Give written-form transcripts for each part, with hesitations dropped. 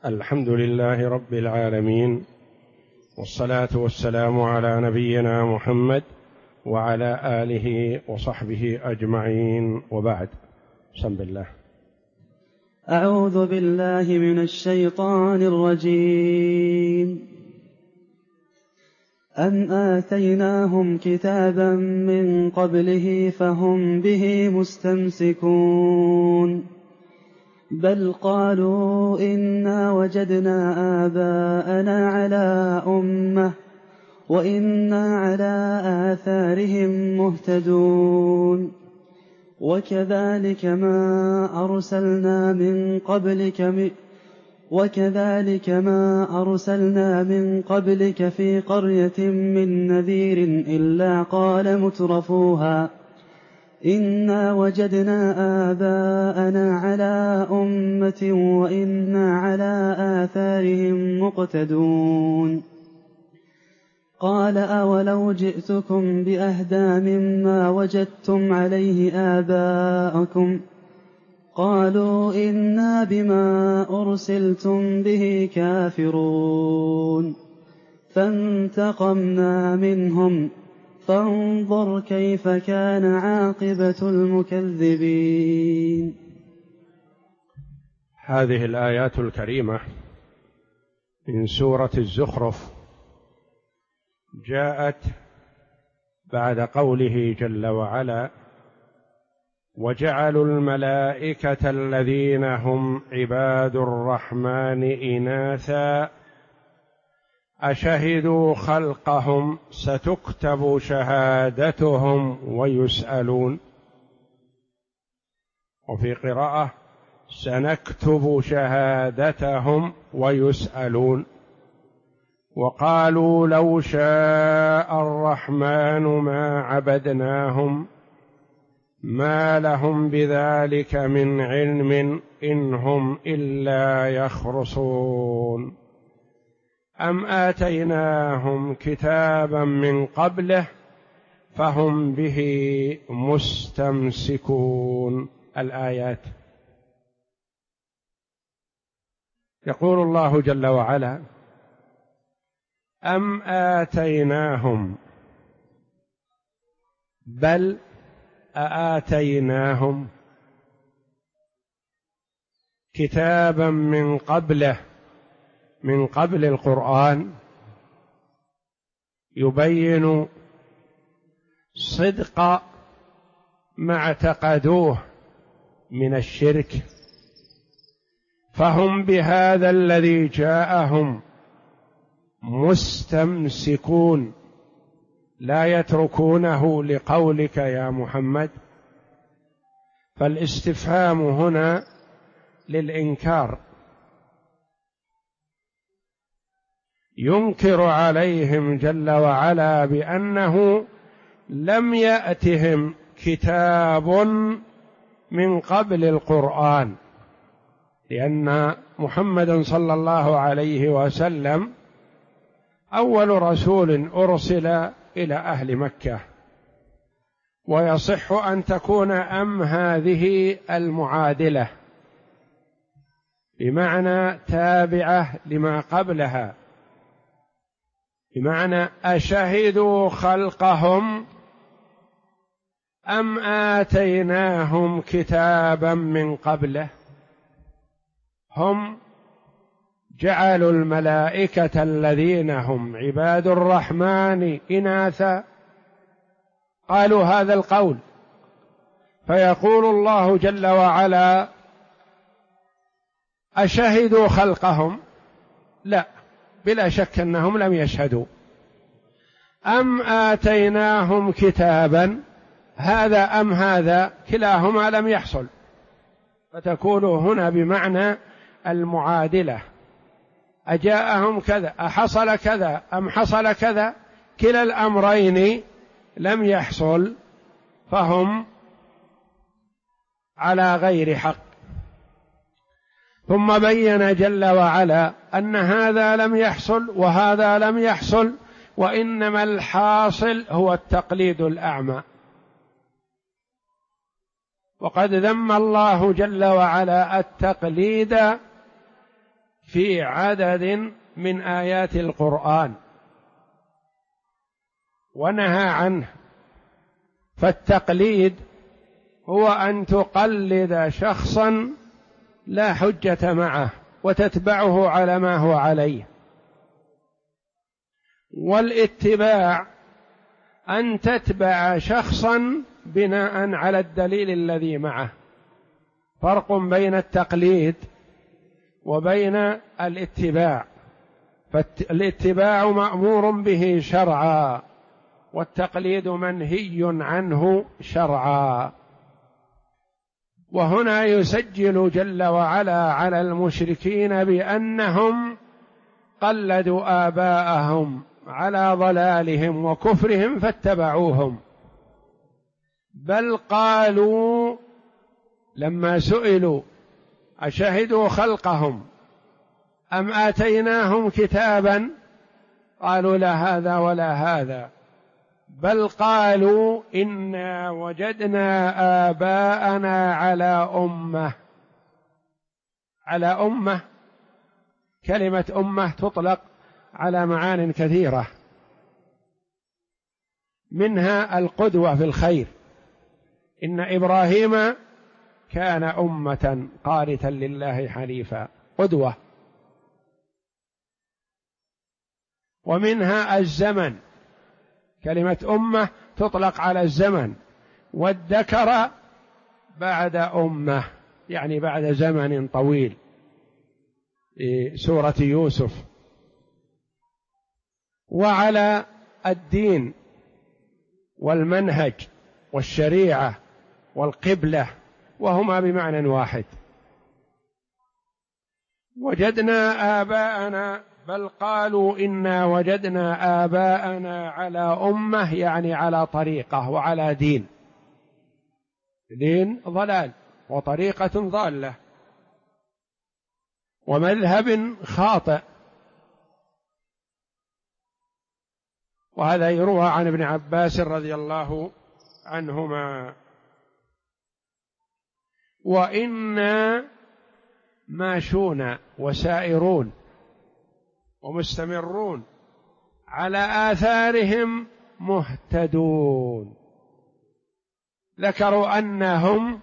الحمد لله رب العالمين، والصلاة والسلام على نبينا محمد وعلى آله وصحبه أجمعين، وبعد. بسم الله. أعوذ بالله من الشيطان الرجيم. أم آتيناهم كتابا من قبله فهم به مستمسكون بل قالوا إنا وجدنا آباءنا على أمة وإنا على آثارهم مهتدون وكذلك ما أرسلنا من قبلك في قرية من نذير إلا قال مترفوها إنا وجدنا آباءنا على أمة وإنا على آثارهم مقتدون قال أولو جئتكم بأهدى مما وجدتم عليه آباءكم قالوا إنا بما أرسلتم به كافرون فانتقمنا منهم فانظر كيف كان عاقبة المكذبين. هذه الآيات الكريمة من سورة الزخرف جاءت بعد قوله جل وعلا: وجعلوا الملائكة الذين هم عباد الرحمن إناثا أشهدوا خلقهم ستكتب شهادتهم ويسألون، وفي قراءة سنكتب شهادتهم ويسألون. وقالوا لو شاء الرحمن ما عبدناهم ما لهم بذلك من علم إن هم إلا يخرصون أم آتيناهم كتابا من قبله فهم به مستمسكون. الآيات. يقول الله جل وعلا: أم آتيناهم، بل آتيناهم كتابا من قبله، من قبل القرآن، يبين صدق ما اعتقدوه من الشرك، فهم بهذا الذي جاءهم مستمسكون لا يتركونه لقولك يا محمد. فالاستفهام هنا للإنكار، ينكر عليهم جل وعلا بأنه لم يأتهم كتاب من قبل القرآن، لأن محمدا صلى الله عليه وسلم أول رسول أرسل إلى أهل مكة، ويصح أن تكون أم هذه المعادلة بمعنى تابعة لما قبلها، بمعنى أشهدوا خلقهم أم آتيناهم كتابا من قبله. هم جعلوا الملائكة الذين هم عباد الرحمن إناثا، قالوا هذا القول، فيقول الله جل وعلا: أشهدوا خلقهم؟ لا، بلا شك أنهم لم يشهدوا. أم آتيناهم كتابا، هذا أم هذا كلاهما لم يحصل، فتكون هنا بمعنى المعادلة، أجاءهم كذا، أحصل كذا أم حصل كذا، كلا الأمرين لم يحصل، فهم على غير حق. ثم بين جل وعلا أن هذا لم يحصل وهذا لم يحصل، وإنما الحاصل هو التقليد الأعمى. وقد ذم الله جل وعلا التقليد في عدد من آيات القرآن ونهى عنه. فالتقليد هو أن تقلد شخصا لا حجة معه وتتبعه على ما هو عليه، والاتباع أن تتبع شخصا بناء على الدليل الذي معه. فرق بين التقليد وبين الاتباع، فالاتباع مأمور به شرعا والتقليد منهي عنه شرعا. وهنا يسجل جل وعلا على المشركين بأنهم قلدوا آباءهم على ضلالهم وكفرهم فاتبعوهم، بل قالوا لما سئلوا أشهدوا خلقهم أم آتيناهم كتابا قالوا لا هذا ولا هذا، بل قالوا إنا وجدنا آباءنا على أمة. على أمة، كلمة أمة تطلق على معان كثيرة، منها القدوة في الخير، إن إبراهيم كان أمة قانتا لله حنيفا، قدوة. ومنها الزمن، كلمة أمة تطلق على الزمن، والذكر بعد أمة يعني بعد زمن طويل، في سورة يوسف. وعلى الدين والمنهج والشريعة والقبلة، وهما بمعنى واحد. وجدنا آباءنا، بل قالوا إنا وجدنا آباءنا على أمة يعني على طريقة وعلى دين، دين ضلال وطريقة ضالة ومذهب خاطئ. وهذا يروى عن ابن عباس رضي الله عنهما. وإنا ماشون وسائرون ومستمرون على آثارهم مهتدون. ذكروا أنهم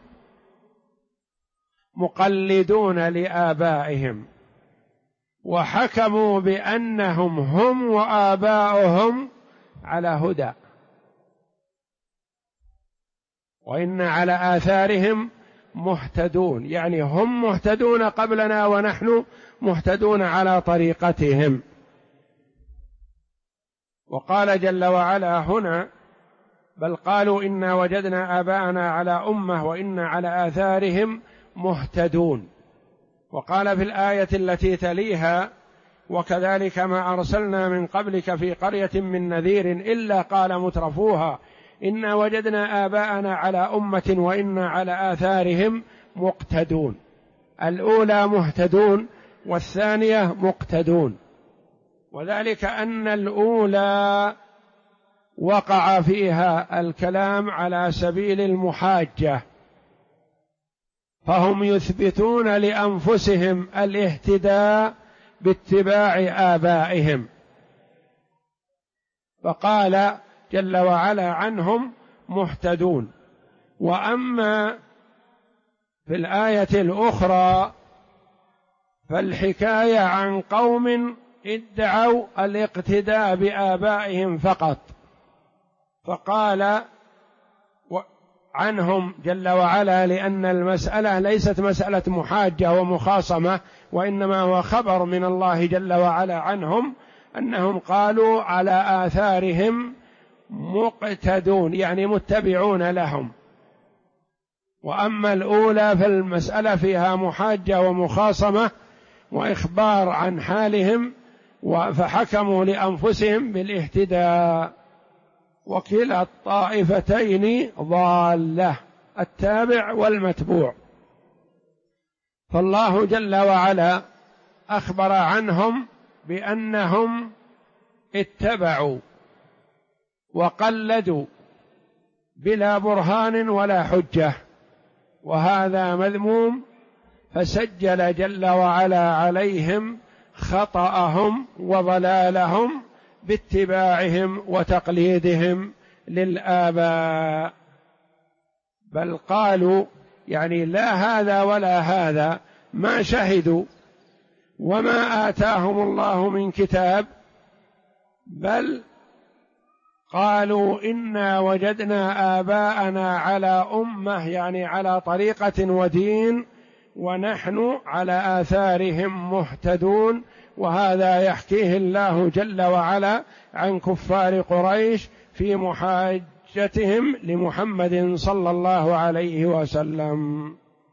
مقلدون لآبائهم، وحكموا بأنهم هم وآباؤهم على هدى، وإن على آثارهم مهتدون يعني هم مهتدون قبلنا ونحن مهتدون على طريقتهم. وقال جل وعلا هنا بل قالوا إنا وجدنا آباءنا على أمة وإنا على آثارهم مهتدون. وقال في الآية التي تليها وكذلك ما أرسلنا من قبلك في قرية من نذير إلا قال مترفوها إنا وجدنا آباءنا على أمة وإنا على آثارهم مقتدون. الأولى مهتدون والثانية مقتدون، وذلك أن الأولى وقع فيها الكلام على سبيل المحاجة، فهم يثبتون لأنفسهم الاهتداء باتباع آبائهم، فقال جل وعلا عنهم مهتدون. وأما في الآية الأخرى فالحكاية عن قوم ادعوا الاقتداء بآبائهم فقط، فقال عنهم جل وعلا لأن المسألة ليست مسألة محاجة ومخاصمة، وإنما هو خبر من الله جل وعلا عنهم أنهم قالوا على آثارهم مقتدون يعني متبعون لهم. وأما الأولى فالمسألة فيها محاجة ومخاصمة وإخبار عن حالهم، فحكموا لأنفسهم بالاهتداء. وكلا الطائفتين ضالة، التابع والمتبوع. فالله جل وعلا أخبر عنهم بأنهم اتبعوا وقلدوا بلا برهان ولا حجة، وهذا مذموم، فسجل جل وعلا عليهم خطأهم وضلالهم باتباعهم وتقليدهم للآباء، بل قالوا يعني لا هذا ولا هذا، ما شهدوا وما آتاهم الله من كتاب، بل قالوا إنا وجدنا آباءنا على أمة، يعني على طريقة ودين، ونحن على آثارهم مهتدون. وهذا يحكيه الله جل وعلا عن كفار قريش في محاجتهم لمحمد صلى الله عليه وسلم.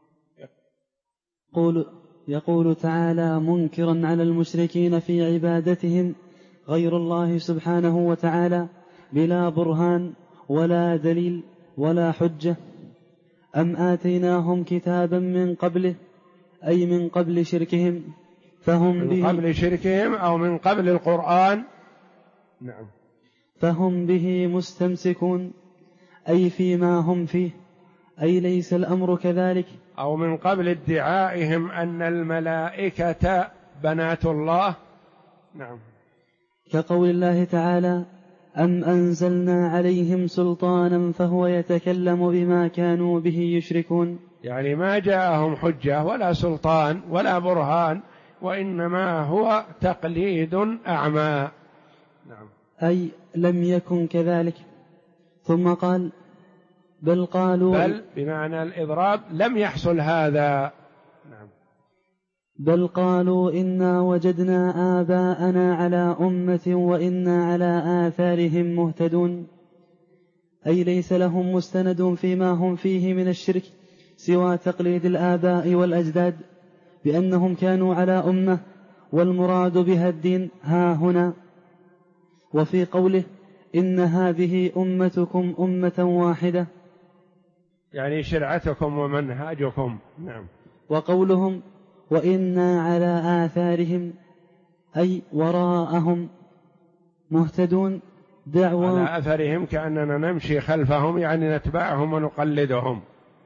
يقول تعالى منكرا على المشركين في عبادتهم غير الله سبحانه وتعالى بلا برهان ولا دليل ولا حجة: أم آتيناهم كتابا من قبله، أي من قبل شركهم، من قبل شركهم أو من قبل القرآن، نعم، فهم به مستمسكون، أي فيما هم فيه، أي ليس الأمر كذلك، أو من قبل ادعائهم أن الملائكة بنات الله، نعم، كقول الله تعالى: أم أنزلنا عليهم سلطانا فهو يتكلم بما كانوا به يشركون، يعني ما جاءهم حجة ولا سلطان ولا برهان، وإنما هو تقليد أعمى، نعم، أي لم يكن كذلك. ثم قال: بل قالوا، بل بمعنى الإضراب لم يحصل هذا، نعم، بل قالوا إنا وجدنا آباءنا على أمة وإنا على آثارهم مهتدون، أي ليس لهم مستند فيما هم فيه من الشرك سوى تقليد الآباء والأجداد بأنهم كانوا على أمة، والمراد بها الدين ها هنا. وفي قوله: إن هذه أمتكم أمة واحدة، يعني شرعتكم ومنهاجكم، نعم. وقولهم: وإنا على آثارهم، أي وراءهم مهتدون، دعوة على أثرهم كأننا نمشي خلفهم، يعني نتبعهم ونقلدهم،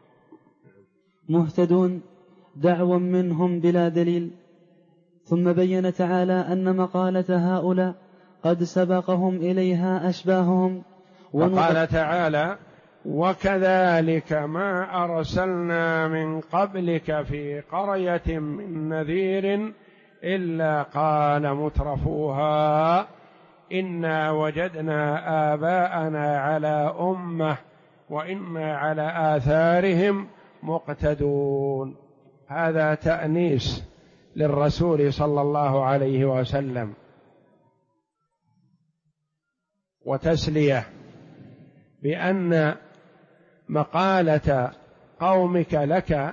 مهتدون دعوة منهم بلا دليل. ثم بين تعالى أن مقالة هؤلاء قد سبقهم إليها أشباههم، وقال تعالى: وكذلك ما أرسلنا من قبلك في قرية من نذير إلا قال مترفوها إنا وجدنا آباءنا على أمة وإنا على آثارهم مقتدون. هذا تأنيس للرسول صلى الله عليه وسلم وتسلية بأن مقالة قومك لك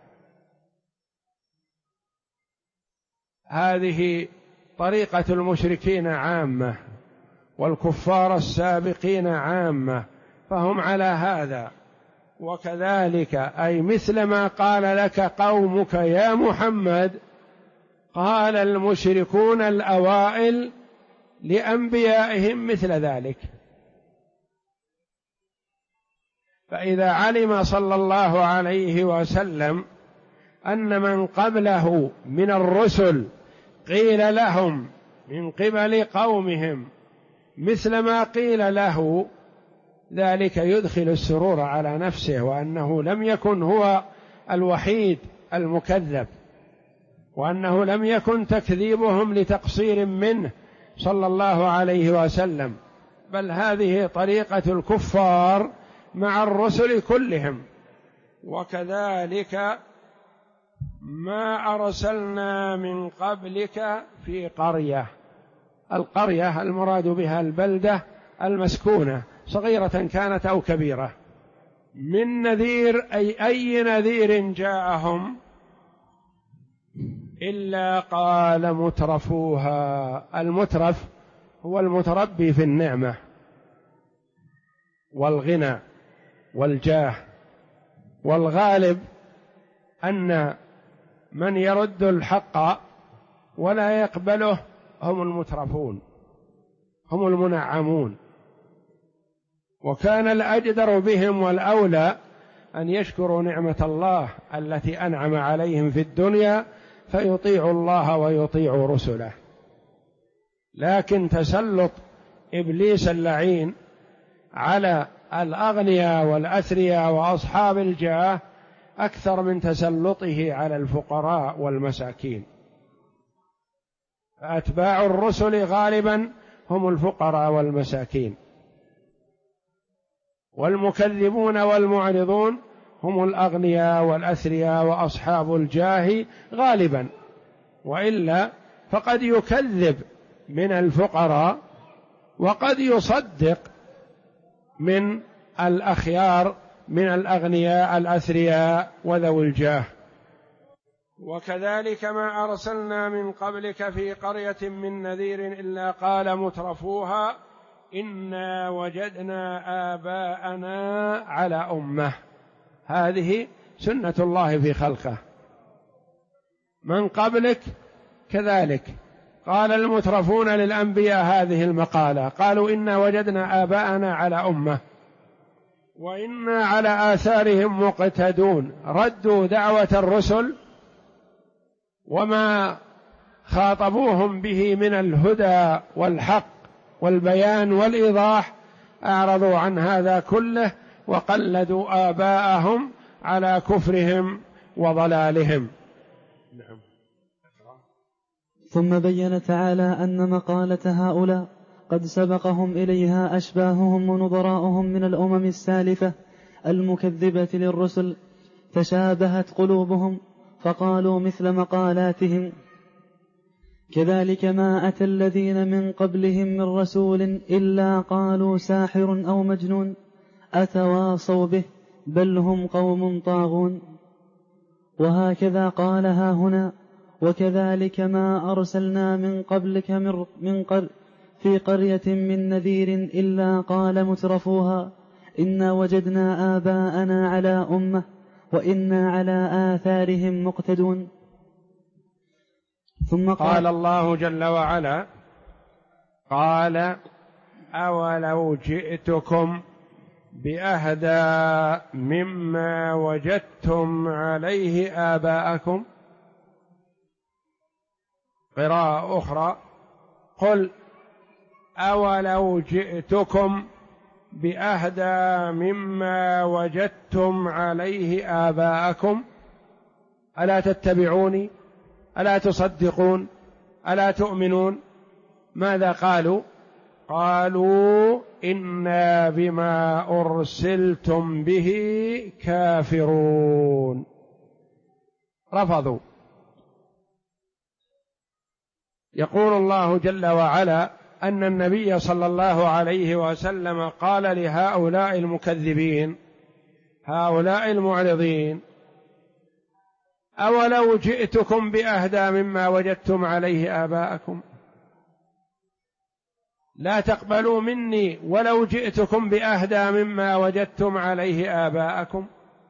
هذه طريقة المشركين عامة والكفار السابقين عامة، فهم على هذا. وكذلك أي مثل ما قال لك قومك يا محمد قال المشركون الأوائل لأنبيائهم مثل ذلك. فإذا علم صلى الله عليه وسلم أن من قبله من الرسل قيل لهم من قبل قومهم مثل ما قيل له، ذلك يدخل السرور على نفسه، وأنه لم يكن هو الوحيد المكذب، وأنه لم يكن تكذيبهم لتقصير منه صلى الله عليه وسلم، بل هذه طريقة الكفار مع الرسل كلهم. وكذلك ما أرسلنا من قبلك في قرية، القرية المراد بها البلدة المسكونة صغيرة كانت أو كبيرة، من نذير أي نذير جاءهم إلا قال مترفوها. المترف هو المتربي في النعمة والغنى والجاه، والغالب أن من يرد الحق ولا يقبله هم المترفون، هم المنعمون. وكان الأجدر بهم والأولى أن يشكروا نعمة الله التي أنعم عليهم في الدنيا فيطيعوا الله ويطيعوا رسله. لكن تسلط إبليس اللعين على الأغنياء والأثرياء وأصحاب الجاه أكثر من تسلطه على الفقراء والمساكين. فأتباع الرسل غالبا هم الفقراء والمساكين، والمكذبون والمعرضون هم الأغنياء والأثرياء وأصحاب الجاه غالبا، وإلا فقد يكذب من الفقراء وقد يصدق من الأخيار من الأغنياء الأثرياء وذوي الجاه. وكذلك ما أرسلنا من قبلك في قرية من نذير إلا قال مترفوها إنا وجدنا آباءنا على أمة. هذه سنة الله في خلقه، من قبلك كذلك قال المترفون للأنبياء هذه المقالة، قالوا إنا وجدنا آباءنا على أمة وإنا على آثارهم مقتدون. ردوا دعوة الرسل وما خاطبوهم به من الهدى والحق والبيان والإيضاح، أعرضوا عن هذا كله وقلدوا آباءهم على كفرهم وضلالهم. نعم. ثم بين تعالى أن مقالة هؤلاء قد سبقهم إليها أشباههم ونظراؤهم من الأمم السالفة المكذبة للرسل، تشابهت قلوبهم فقالوا مثل مقالاتهم. كذلك ما أتى الذين من قبلهم من رسول إلا قالوا ساحر أو مجنون أتواصوا به بل هم قوم طاغون. وهكذا قال ها هنا وكذلك ما أرسلنا من قبلك في قرية من نذير إلا قال مترفوها إنا وجدنا آباءنا على أمة وإنا على آثارهم مقتدون. ثم قال الله جل وعلا قال أولو جئتكم بأهدى مما وجدتم عليه آباءكم. قراءة أخرى قل أولو جئتكم بأهدى مما وجدتم عليه آباءكم ألا تتبعوني ألا تصدقون ألا تؤمنون. ماذا قالوا؟ قالوا إنا بما أرسلتم به كافرون. رفضوا. يقول الله جل وعلا أن النبي صلى الله عليه وسلم قال لهؤلاء المكذبين هؤلاء المعرضين أولو جئتكم بأهدى مما وجدتم عليه آباءكم لا تقبلوا مني ولو جئتكم بأهدى مما وجدتم عليه آباءكم.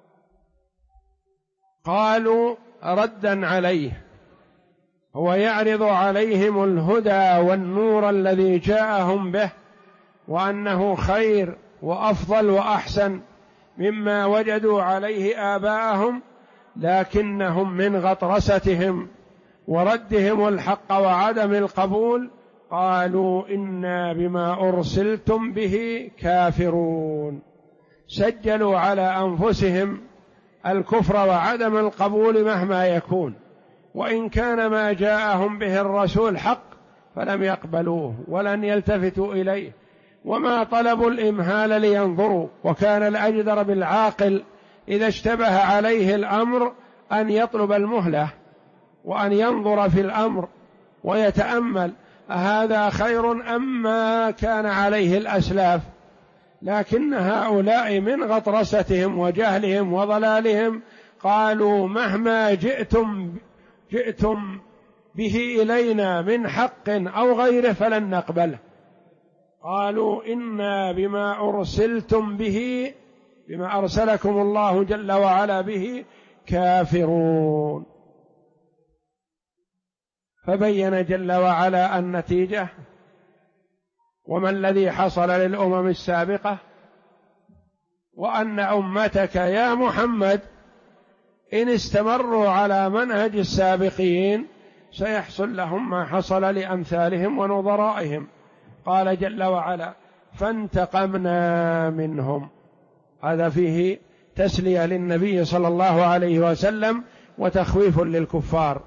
قالوا ردا عليه، هو يعرض عليهم الهدى والنور الذي جاءهم به وأنه خير وأفضل وأحسن مما وجدوا عليه آباءهم، لكنهم من غطرستهم وردهم الحق وعدم القبول قالوا إنا بما أرسلتم به كافرون. سجلوا على أنفسهم الكفر وعدم القبول مهما يكون، وإن كان ما جاءهم به الرسول حق فلم يقبلوه ولن يلتفتوا إليه، وما طلبوا الإمهال لينظروا. وكان الأجدر بالعاقل إذا اشتبه عليه الأمر أن يطلب المهلة وأن ينظر في الأمر ويتأمل أهذا خير أم ما كان عليه الأسلاف. لكن هؤلاء من غطرستهم وجهلهم وضلالهم قالوا مهما جئتم به إلينا من حق أو غيره فلن نقبله. قالوا إنا بما أرسلتم به بما أرسلكم الله جل وعلا به كافرون. فبين جل وعلا النتيجة وما الذي حصل للأمم السابقة وأن أمتك يا محمد إن استمروا على منهج السابقين سيحصل لهم ما حصل لأمثالهم ونظرائهم. قال جل وعلا: فانتقمنا منهم. هذا فيه تسلية للنبي صلى الله عليه وسلم وتخويف للكفار.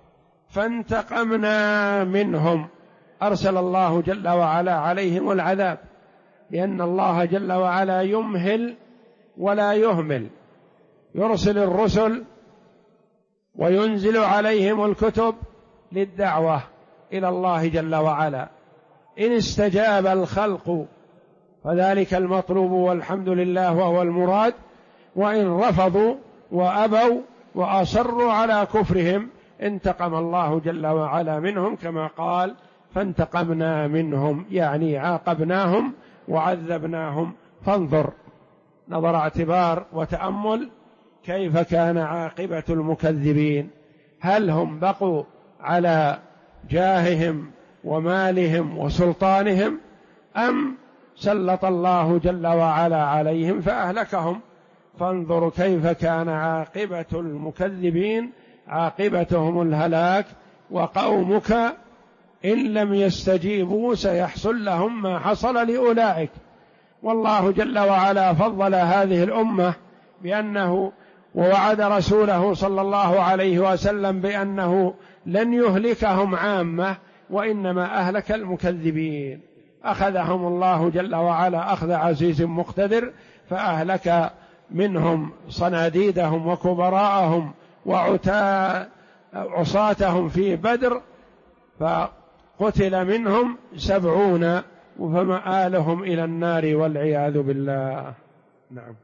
فانتقمنا منهم، أرسل الله جل وعلا عليهم العذاب، لأن الله جل وعلا يمهل ولا يهمل، يرسل الرسل وينزل عليهم الكتب للدعوة إلى الله جل وعلا. إن استجاب الخلق فذلك المطلوب والحمد لله وهو المراد، وإن رفضوا وأبوا وأصروا على كفرهم انتقم الله جل وعلا منهم، كما قال: فانتقمنا منهم، يعني عاقبناهم وعذبناهم. فانظر نظر اعتبار وتأمل كيف كان عاقبة المكذبين. هل هم بقوا على جاههم ومالهم وسلطانهم، أم سلط الله جل وعلا عليهم فأهلكهم؟ فانظروا كيف كان عاقبة المكذبين، عاقبتهم الهلاك. وقومك إن لم يستجيبوا سيحصل لهم ما حصل لأولئك. والله جل وعلا فضل هذه الأمة بأنه ووعد رسوله صلى الله عليه وسلم بأنه لن يهلكهم عامة، وإنما أهلك المكذبين. أخذهم الله جل وعلا أخذ عزيز مقتدر، فأهلك منهم صناديدهم وكبراءهم وعصاتهم في بدر، فقتل منهم 70 فمآلهم إلى النار والعياذ بالله. نعم.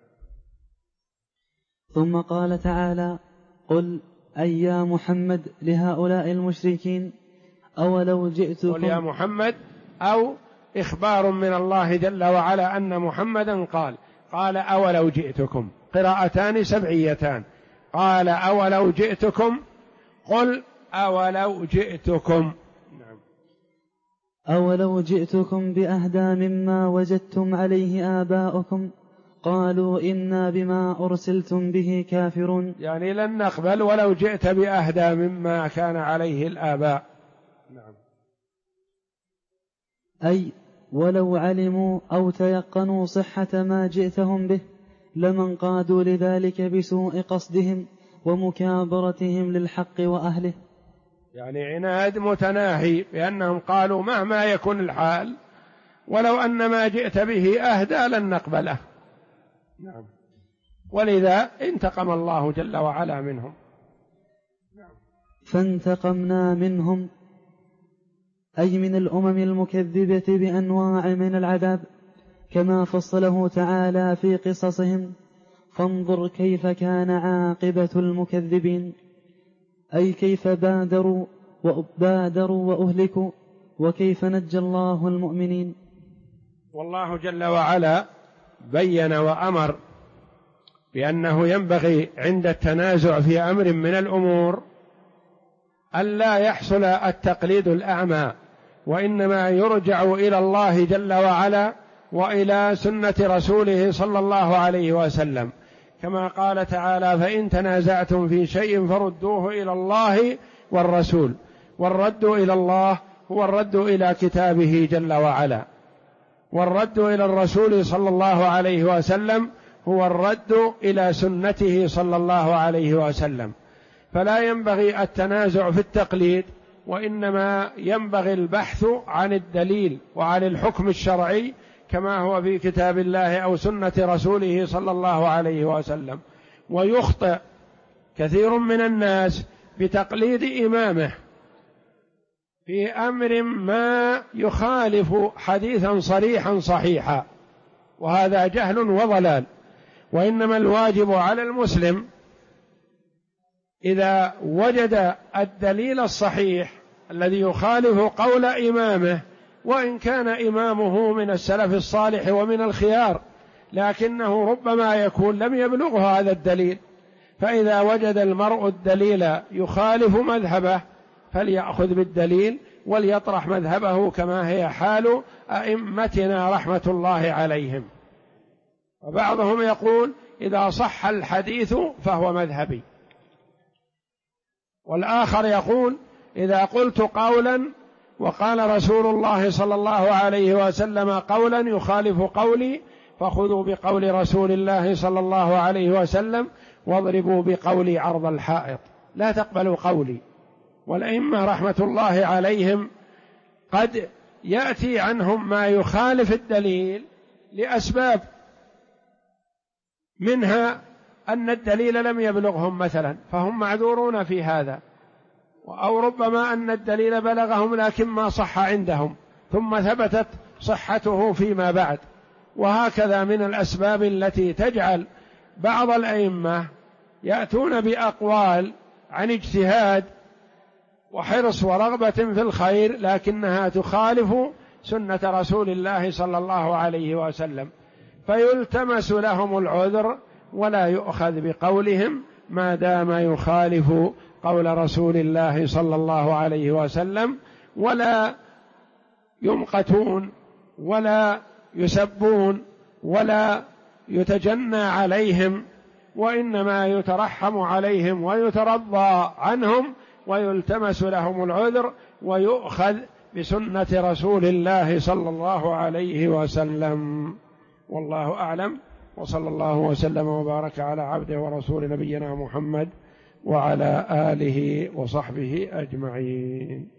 ثم قال تعالى: قل أي يا محمد لهؤلاء المشركين أولو جئتكم. قل يا محمد، أو إخبار من الله جل وعلا أن محمدا قال أولو جئتكم، قراءتان سبعيتان. قال أولو جئتكم، قل أولو جئتكم. نعم. أولو جئتكم بأهدى مما وجدتم عليه آباؤكم قالوا إنا بما أرسلتم به كافرون. يعني لن نقبل ولو جئت بأهدى مما كان عليه الآباء. نعم. أي ولو علموا أو تيقنوا صحة ما جئتهم به لما انقادوا لذلك بسوء قصدهم ومكابرتهم للحق وأهله. يعني عناد متناهي، بأنهم قالوا مهما يكن الحال ولو أن ما جئت به أهدى لن نقبله. نعم. ولذا انتقم الله جل وعلا منهم. نعم. فانتقمنا منهم أي من الأمم المكذبة بأنواع من العذاب كما فصله تعالى في قصصهم. فانظر كيف كان عاقبة المكذبين، أي كيف بادروا وأهلكوا، وكيف نجى الله المؤمنين. والله جل وعلا بين وأمر بأنه ينبغي عند التنازع في أمر من الأمور ألا يحصل التقليد الأعمى، وإنما يرجع إلى الله جل وعلا وإلى سنة رسوله صلى الله عليه وسلم، كما قال تعالى: فإن تنازعتم في شيء فردوه إلى الله والرسول. والرد إلى الله هو الرد إلى كتابه جل وعلا، والرد إلى الرسول صلى الله عليه وسلم هو الرد إلى سنته صلى الله عليه وسلم. فلا ينبغي التنازع في التقليد، وإنما ينبغي البحث عن الدليل وعن الحكم الشرعي كما هو في كتاب الله أو سنة رسوله صلى الله عليه وسلم. ويخطئ كثير من الناس بتقليد إمامه في أمر ما يخالف حديثا صريحا صحيحا، وهذا جهل وضلال. وإنما الواجب على المسلم إذا وجد الدليل الصحيح الذي يخالف قول إمامه، وإن كان إمامه من السلف الصالح ومن الخيار، لكنه ربما يكون لم يبلغه هذا الدليل، فإذا وجد المرء الدليل يخالف مذهبه فليأخذ بالدليل وليطرح مذهبه، كما هي حال أئمتنا رحمة الله عليهم. وبعضهم يقول إذا صح الحديث فهو مذهبي، والآخر يقول إذا قلت قولا وقال رسول الله صلى الله عليه وسلم قولا يخالف قولي فخذوا بقول رسول الله صلى الله عليه وسلم واضربوا بقولي عرض الحائط، لا تقبلوا قولي. والأئمة رحمة الله عليهم قد يأتي عنهم ما يخالف الدليل لأسباب، منها أن الدليل لم يبلغهم مثلا فهم معذورون في هذا، أو ربما أن الدليل بلغهم لكن ما صح عندهم ثم ثبتت صحته فيما بعد. وهكذا من الأسباب التي تجعل بعض الأئمة يأتون بأقوال عن اجتهاد وحرص ورغبة في الخير لكنها تخالف سنة رسول الله صلى الله عليه وسلم، فيلتمس لهم العذر ولا يؤخذ بقولهم ما دام يخالف قول رسول الله صلى الله عليه وسلم، ولا يمقتون ولا يسبون ولا يتجنى عليهم، وإنما يترحم عليهم ويترضى عنهم ويلتمس لهم العذر ويؤخذ بسنة رسول الله صلى الله عليه وسلم. والله أعلم، وصلى الله وسلم وبارك على عبده ورسول نبينا محمد وعلى آله وصحبه أجمعين.